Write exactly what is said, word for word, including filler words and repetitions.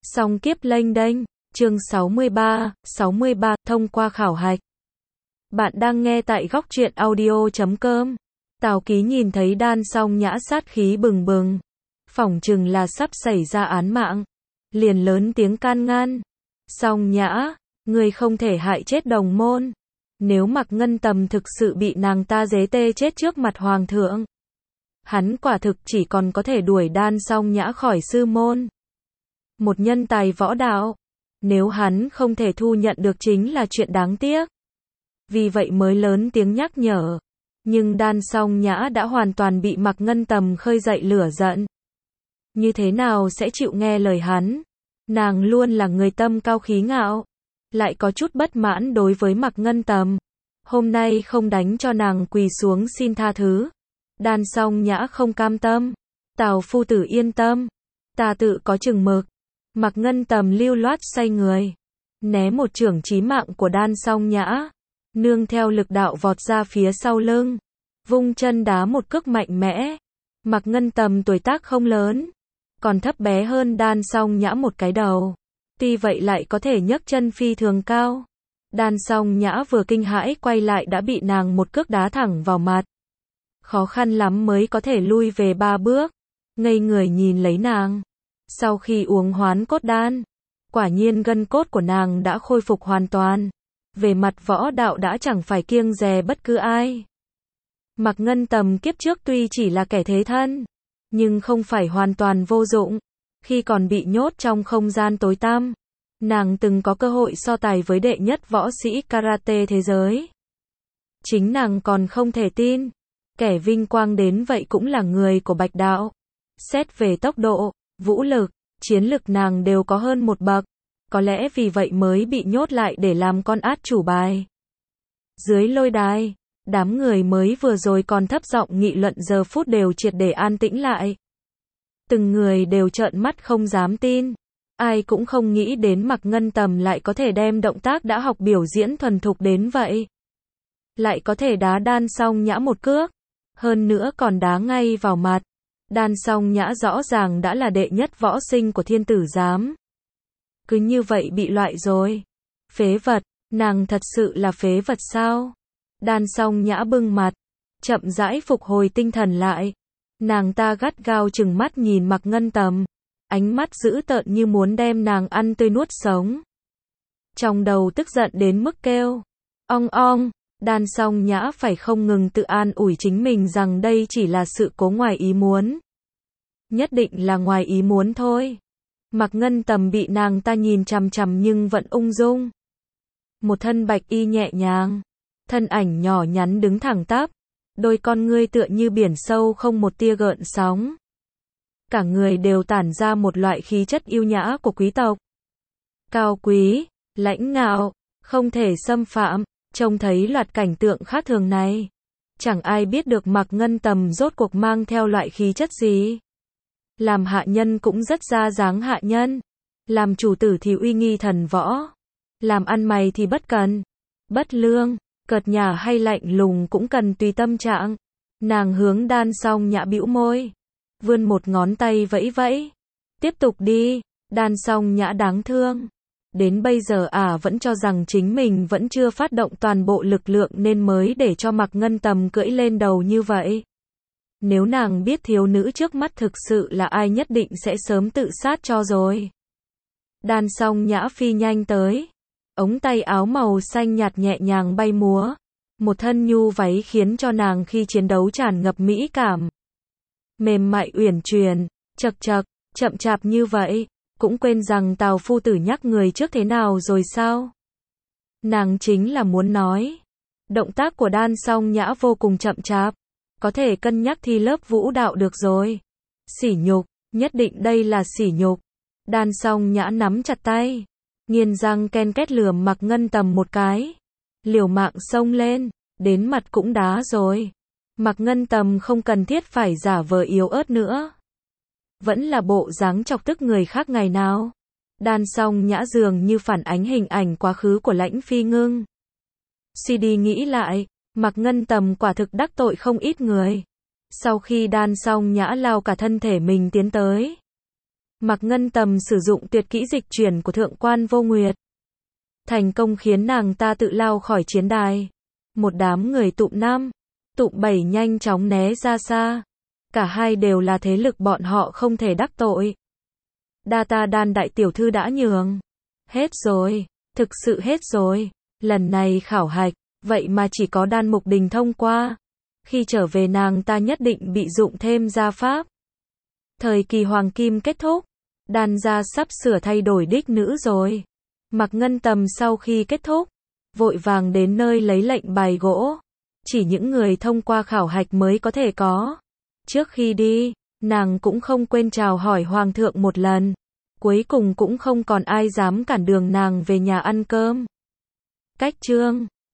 Song kiếp lênh đênh, chương sáu mươi ba, sáu mươi ba, thông qua khảo hạch. Bạn đang nghe tại góc truyện audio chấm com. Tào Ký nhìn thấy Đan Song Nhã sát khí bừng bừng, phỏng chừng là sắp xảy ra án mạng, liền lớn tiếng can ngăn. Song Nhã, người không thể hại chết đồng môn. Nếu Mạc Ngân Tầm thực sự bị nàng ta giế tê chết trước mặt hoàng thượng, hắn quả thực chỉ còn có thể đuổi Đan Song Nhã khỏi sư môn. Một nhân tài võ đạo, nếu hắn không thể thu nhận được chính là chuyện đáng tiếc. Vì vậy mới lớn tiếng nhắc nhở. Nhưng Đan Song Nhã đã hoàn toàn bị Mạc Ngân Tầm khơi dậy lửa giận. Như thế nào sẽ chịu nghe lời hắn? Nàng luôn là người tâm cao khí ngạo, lại có chút bất mãn đối với Mạc Ngân Tầm. Hôm nay không đánh cho nàng quỳ xuống xin tha thứ. Đan Song Nhã không cam tâm. Tào phu tử yên tâm, ta tự có chừng mực. Mạc Ngân Tầm lưu loát xoay người, né một chưởng chí mạng của Đan Song Nhã, nương theo lực đạo vọt ra phía sau lưng, vung chân đá một cước mạnh mẽ. Mạc Ngân Tầm tuổi tác không lớn, còn thấp bé hơn Đan Song Nhã một cái đầu, tuy vậy lại có thể nhấc chân phi thường cao. Đan Song Nhã vừa kinh hãi quay lại đã bị nàng một cước đá thẳng vào mặt, khó khăn lắm mới có thể lui về ba bước, ngây người nhìn lấy nàng. Sau khi uống hoán cốt đan, quả nhiên gân cốt của nàng đã khôi phục hoàn toàn. Về mặt võ đạo đã chẳng phải kiêng dè bất cứ ai. Mạc Ngân Tầm kiếp trước tuy chỉ là kẻ thế thân, nhưng không phải hoàn toàn vô dụng. Khi còn bị nhốt trong không gian tối tăm, nàng từng có cơ hội so tài với đệ nhất võ sĩ karate thế giới. Chính nàng còn không thể tin, kẻ vinh quang đến vậy cũng là người của Bạch Đạo. Xét về tốc độ, vũ lực, chiến lực nàng đều có hơn một bậc, có lẽ vì vậy mới bị nhốt lại để làm con át chủ bài. Dưới lôi đài, đám người mới vừa rồi còn thấp giọng nghị luận giờ phút đều triệt để an tĩnh lại. Từng người đều trợn mắt không dám tin, ai cũng không nghĩ đến Mạc Ngân Tầm lại có thể đem động tác đã học biểu diễn thuần thục đến vậy. Lại có thể đá Đan Song Nhã một cước, hơn nữa còn đá ngay vào mặt. Đan Song Nhã rõ ràng đã là đệ nhất võ sinh của thiên tử giám. Cứ như vậy bị loại rồi. Phế vật, nàng thật sự là phế vật sao? Đan Song Nhã bưng mặt, chậm rãi phục hồi tinh thần lại. Nàng ta gắt gao trừng mắt nhìn Mạc Ngân Tầm, ánh mắt dữ tợn như muốn đem nàng ăn tươi nuốt sống. Trong đầu tức giận đến mức kêu ong ong. Đan Song Nhã phải không ngừng tự an ủi chính mình rằng đây chỉ là sự cố ngoài ý muốn. Nhất định là ngoài ý muốn thôi. Mạc Ngân Tầm bị nàng ta nhìn chằm chằm nhưng vẫn ung dung. Một thân bạch y nhẹ nhàng, thân ảnh nhỏ nhắn đứng thẳng tắp, đôi con ngươi tựa như biển sâu không một tia gợn sóng. Cả người đều tản ra một loại khí chất yêu nhã của quý tộc. Cao quý, lãnh ngạo, không thể xâm phạm. Trông thấy loạt cảnh tượng khác thường này, chẳng ai biết được Mạc Ngân Tầm rốt cuộc mang theo loại khí chất gì. Làm hạ nhân cũng rất ra dáng hạ nhân, làm chủ tử thì uy nghi thần võ, làm ăn mày thì bất cần, bất lương, cợt nhả hay lạnh lùng cũng cần tùy tâm trạng. Nàng hướng Đan Song Nhã bĩu môi, vươn một ngón tay vẫy vẫy. Tiếp tục đi. Đan Song Nhã đáng thương. Đến bây giờ ả à vẫn cho rằng chính mình vẫn chưa phát động toàn bộ lực lượng nên mới để cho Mạc Ngân Tầm cưỡi lên đầu như vậy. Nếu nàng biết thiếu nữ trước mắt thực sự là ai nhất định sẽ sớm tự sát cho rồi. Đan Song Nhã phi nhanh tới, ống tay áo màu xanh nhạt nhẹ nhàng bay múa, một thân nhu váy khiến cho nàng khi chiến đấu tràn ngập mỹ cảm. Mềm mại uyển chuyển, chật chật, chậm chạp như vậy. Cũng quên rằng Tào phu tử nhắc người trước thế nào rồi sao? Nàng chính là muốn nói, động tác của Đan Song Nhã vô cùng chậm chạp, có thể cân nhắc thi lớp vũ đạo được rồi. Sỉ nhục, nhất định đây là sỉ nhục. Đan Song Nhã nắm chặt tay, nghiến răng ken két lườm Mạc Ngân Tầm một cái, liều mạng xông lên, đến mặt cũng đá rồi. Mạc Ngân Tầm không cần thiết phải giả vờ yếu ớt nữa. Vẫn là bộ dáng chọc tức người khác ngày nào. Đan Song Nhã dường như phản ánh hình ảnh quá khứ của Lãnh Phi Ngưng. Suy đi nghĩ lại, Mạc Ngân Tầm quả thực đắc tội không ít người. Sau khi Đan Song Nhã lao cả thân thể mình tiến tới, Mạc Ngân Tầm sử dụng tuyệt kỹ dịch chuyển của Thượng quan Vô Nguyệt, thành công khiến nàng ta tự lao khỏi chiến đài. Một đám người tụm năm, tụm bảy nhanh chóng né ra xa. Cả hai đều là thế lực bọn họ không thể đắc tội. Đa ta Đan đại tiểu thư đã nhường. Hết rồi, thực sự hết rồi. Lần này khảo hạch, vậy mà chỉ có Đan Mục Đình thông qua. Khi trở về nàng ta nhất định bị dụng thêm gia pháp. Thời kỳ hoàng kim kết thúc, Đan gia sắp sửa thay đổi đích nữ rồi. Mạc Ngân Tầm sau khi kết thúc, vội vàng đến nơi lấy lệnh bài gỗ. Chỉ những người thông qua khảo hạch mới có thể có. Trước khi đi, nàng cũng không quên chào hỏi hoàng thượng một lần. Cuối cùng cũng không còn ai dám cản đường nàng về nhà ăn cơm. Cách chương